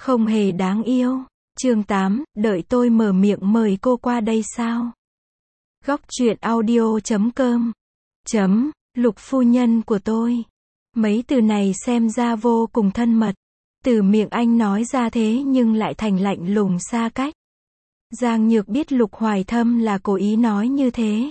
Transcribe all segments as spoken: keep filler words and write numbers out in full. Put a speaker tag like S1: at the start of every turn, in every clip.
S1: Không hề đáng yêu. Chương tám, đợi tôi mở miệng mời cô qua đây sao? Góc truyện audio chấm com. Chấm, Lục phu nhân của tôi. Mấy từ này xem ra vô cùng thân mật. Từ miệng anh nói ra thế nhưng lại thành lạnh lùng xa cách. Giang Nhược biết Lục Hoài Thâm là cố ý nói như thế.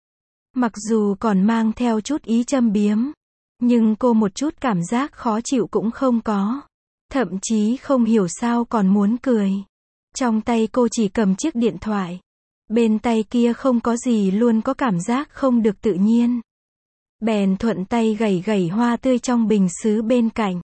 S1: Mặc dù còn mang theo chút ý châm biếm, nhưng cô một chút cảm giác khó chịu cũng không có. Thậm chí không hiểu sao còn muốn cười. Trong tay cô chỉ cầm chiếc điện thoại. Bên tay kia không có gì luôn có cảm giác không được tự nhiên. Bèn thuận tay gẩy gẩy hoa tươi trong bình sứ bên cạnh.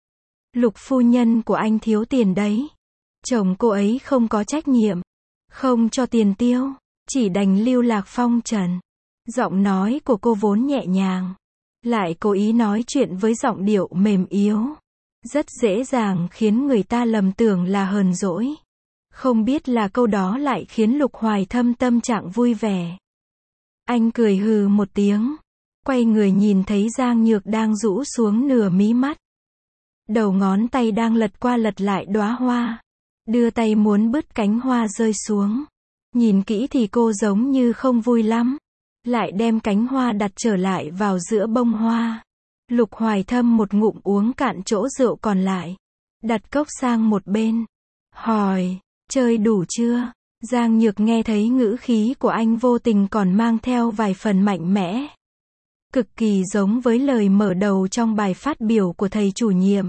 S1: Lục phu nhân của anh thiếu tiền đấy. Chồng cô ấy không có trách nhiệm. Không cho tiền tiêu. Chỉ đành lưu lạc phong trần. Giọng nói của cô vốn nhẹ nhàng. Lại cố ý nói chuyện với giọng điệu mềm yếu. Rất dễ dàng khiến người ta lầm tưởng là hờn dỗi. Không biết là câu đó lại khiến Lục Hoài Thâm tâm trạng vui vẻ. Anh cười hừ một tiếng. Quay người nhìn thấy Giang Nhược đang rũ xuống nửa mí mắt. Đầu ngón tay đang lật qua lật lại đóa hoa. Đưa tay muốn bứt cánh hoa rơi xuống. Nhìn kỹ thì cô giống như không vui lắm. Lại đem cánh hoa đặt trở lại vào giữa bông hoa. Lục Hoài Thâm một ngụm uống cạn chỗ rượu còn lại. Đặt cốc sang một bên. Hỏi, chơi đủ chưa? Giang Nhược nghe thấy ngữ khí của anh vô tình còn mang theo vài phần mạnh mẽ. Cực kỳ giống với lời mở đầu trong bài phát biểu của thầy chủ nhiệm.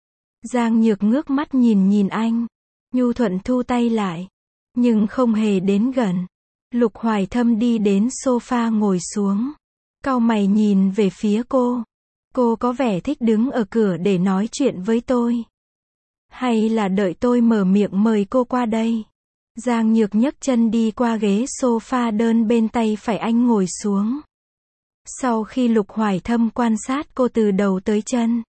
S1: Giang Nhược ngước mắt nhìn nhìn anh. Nhu thuận thu tay lại. Nhưng không hề đến gần. Lục Hoài Thâm đi đến sofa ngồi xuống. Cau mày nhìn về phía cô. Cô có vẻ thích đứng ở cửa để nói chuyện với tôi. Hay là đợi tôi mở miệng mời cô qua đây? Giang Nhược nhấc chân đi qua ghế sofa đơn bên tay phải anh ngồi xuống. Sau khi Lục Hoài Thâm quan sát cô từ đầu tới chân.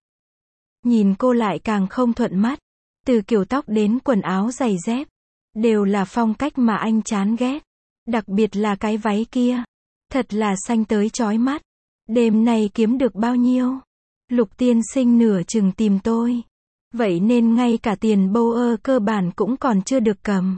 S1: Nhìn cô lại càng không thuận mắt. Từ kiểu tóc đến quần áo giày dép. Đều là phong cách mà anh chán ghét. Đặc biệt là cái váy kia. Thật là xanh tới chói mắt. Đêm nay kiếm được bao nhiêu? Lục tiên sinh nửa chừng tìm tôi. Vậy nên ngay cả tiền bâu ơ cơ bản cũng còn chưa được cầm.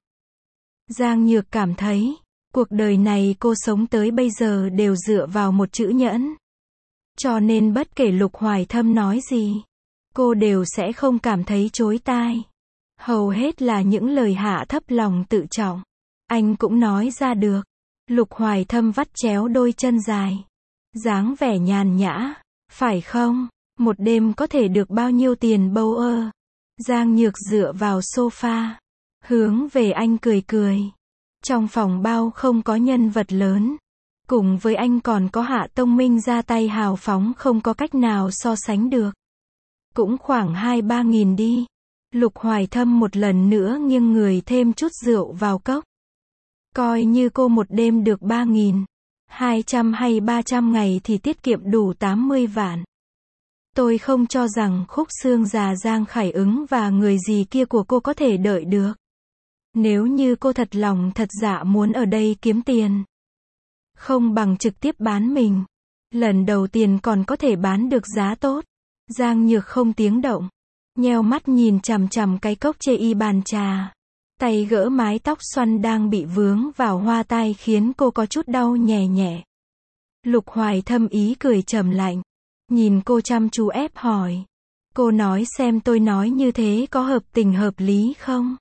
S1: Giang Nhược cảm thấy, cuộc đời này cô sống tới bây giờ đều dựa vào một chữ nhẫn. Cho nên bất kể Lục Hoài Thâm nói gì, cô đều sẽ không cảm thấy chối tai. Hầu hết là những lời hạ thấp lòng tự trọng. Anh cũng nói ra được. Lục Hoài Thâm vắt chéo đôi chân dài. Dáng vẻ nhàn nhã. Phải không? Một đêm có thể được bao nhiêu tiền bâu ơ? Giang Nhược dựa vào sofa. Hướng về anh cười cười. Trong phòng bao không có nhân vật lớn. Cùng với anh còn có Hạ Tông Minh ra tay hào phóng không có cách nào so sánh được. Cũng khoảng hai ba nghìn đi. Lục Hoài Thâm một lần nữa nghiêng người thêm chút rượu vào cốc. Coi như cô một đêm được ba nghìn. Hai trăm hay ba trăm ngày thì tiết kiệm đủ tám mươi vạn. Tôi không cho rằng khúc xương già Giang Khải Ứng và người gì kia của cô có thể đợi được. Nếu như cô thật lòng thật dạ muốn ở đây kiếm tiền. Không bằng trực tiếp bán mình. Lần đầu tiên còn có thể bán được giá tốt. Giang Nhược không tiếng động. Nheo mắt nhìn chằm chằm cái cốc chê y bàn trà. Tay gỡ mái tóc xoăn đang bị vướng vào hoa tai khiến cô có chút đau nhè nhẹ. Lục Hoài Thâm ý cười trầm lạnh. Nhìn cô chăm chú ép hỏi. Cô nói xem tôi nói như thế có hợp tình hợp lý không?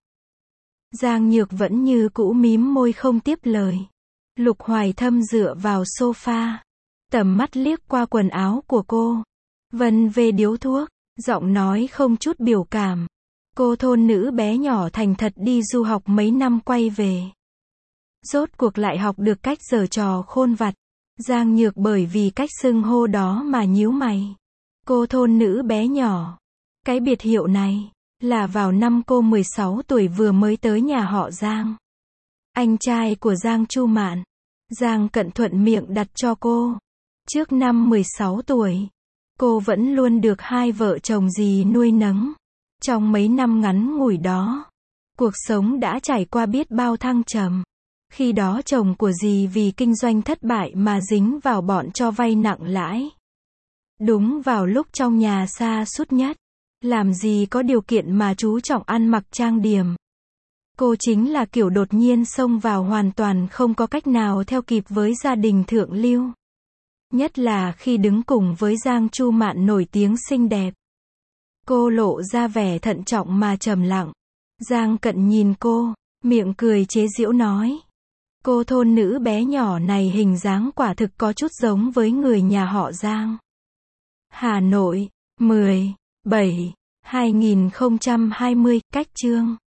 S1: Giang Nhược vẫn như cũ mím môi không tiếp lời. Lục Hoài Thâm dựa vào sofa. Tầm mắt liếc qua quần áo của cô. Vân về điếu thuốc. Giọng nói không chút biểu cảm. Cô thôn nữ bé nhỏ thành thật đi du học mấy năm quay về. Rốt cuộc lại học được cách giở trò khôn vặt. Giang Nhược bởi vì cách xưng hô đó mà nhíu mày. Cô thôn nữ bé nhỏ. Cái biệt hiệu này, là vào năm cô mười sáu tuổi vừa mới tới nhà họ Giang. Anh trai của Giang Chu Mạn. Giang Cận thuận miệng đặt cho cô. Trước năm mười sáu tuổi, cô vẫn luôn được hai vợ chồng dì nuôi nấng. Trong mấy năm ngắn ngủi đó, cuộc sống đã trải qua biết bao thăng trầm. Khi đó chồng của dì vì kinh doanh thất bại mà dính vào bọn cho vay nặng lãi. Đúng vào lúc trong nhà sa sút nhất, Làm gì có điều kiện mà chú trọng ăn mặc trang điểm. Cô chính là kiểu đột nhiên xông vào hoàn toàn không có cách nào theo kịp với gia đình thượng lưu. Nhất là khi đứng cùng với Giang Chu Mạn nổi tiếng xinh đẹp. Cô lộ ra vẻ thận trọng mà trầm lặng. Giang Cận nhìn cô, miệng cười chế giễu nói. Cô thôn nữ bé nhỏ này hình dáng quả thực có chút giống với người nhà họ Giang. Hà Nội, mười bảy hai nghìn không trăm hai mươi, cách chương